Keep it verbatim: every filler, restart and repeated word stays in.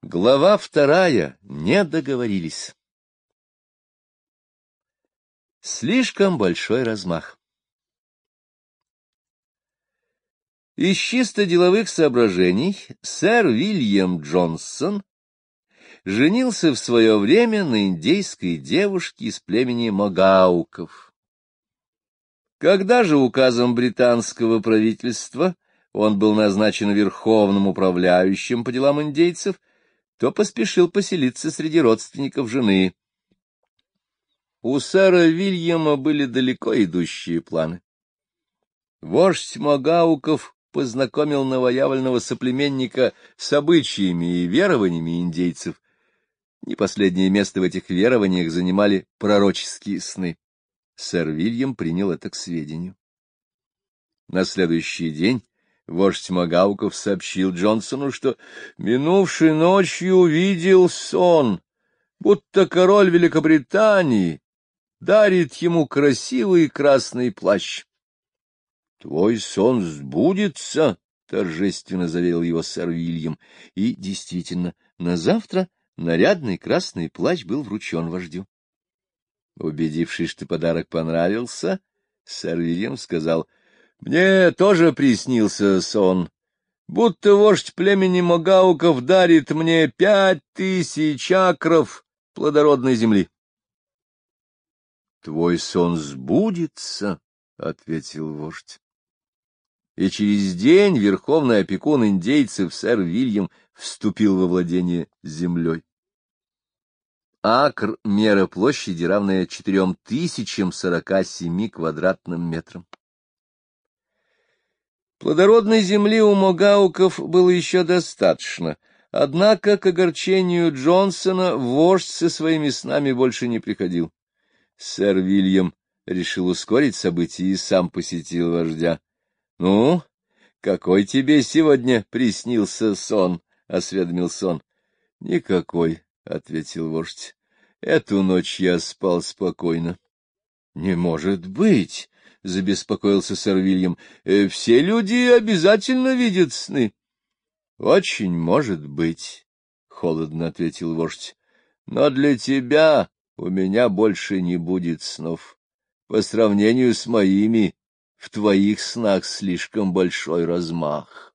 Глава вторая. Не договорились. Слишком большой размах. Из чисто деловых соображений сэр Вильям Джонсон женился в свое время на индейской девушке из племени Могауков. Когда же указом британского правительства он был назначен верховным управляющим по делам индейцев, то поспешил поселиться среди родственников жены. У сэра Вильяма были далеко идущие планы. Вождь Могауков познакомил новоявленного соплеменника с обычаями и верованиями индейцев. Не последнее место в этих верованиях занимали пророческие сны. Сэр Вильям принял это к сведению. На следующий день вождь Могауков сообщил Джонсону, что минувшей ночью видел сон, будто король Великобритании дарит ему красивый красный плащ. — Твой сон сбудется, — торжественно заверил его сэр Вильям, и, действительно, на завтра нарядный красный плащ был вручен вождю. Убедившись, что подарок понравился, сэр Вильям сказал: — Мне тоже приснился сон, будто вождь племени Могауков дарит мне пять тысяч акров плодородной земли. — Твой сон сбудется, — ответил вождь. И через день верховный опекун индейцев сэр Вильям вступил во владение землей. Акр — мера площади, равная четырем тысячам сорока семи квадратным метрам. Плодородной земли у Могауков было еще достаточно, однако к огорчению Джонсона вождь со своими снами больше не приходил. Сэр Вильям решил ускорить события и сам посетил вождя. — Ну, какой тебе сегодня приснился сон? — осведомился он. — Никакой, — ответил вождь. — Эту ночь я спал спокойно. — Не может быть! — забеспокоился сэр Вильям. — Все люди обязательно видят сны. — Очень может быть, — холодно ответил вождь. — Но для тебя у меня больше не будет снов. По сравнению с моими, в твоих снах слишком большой размах.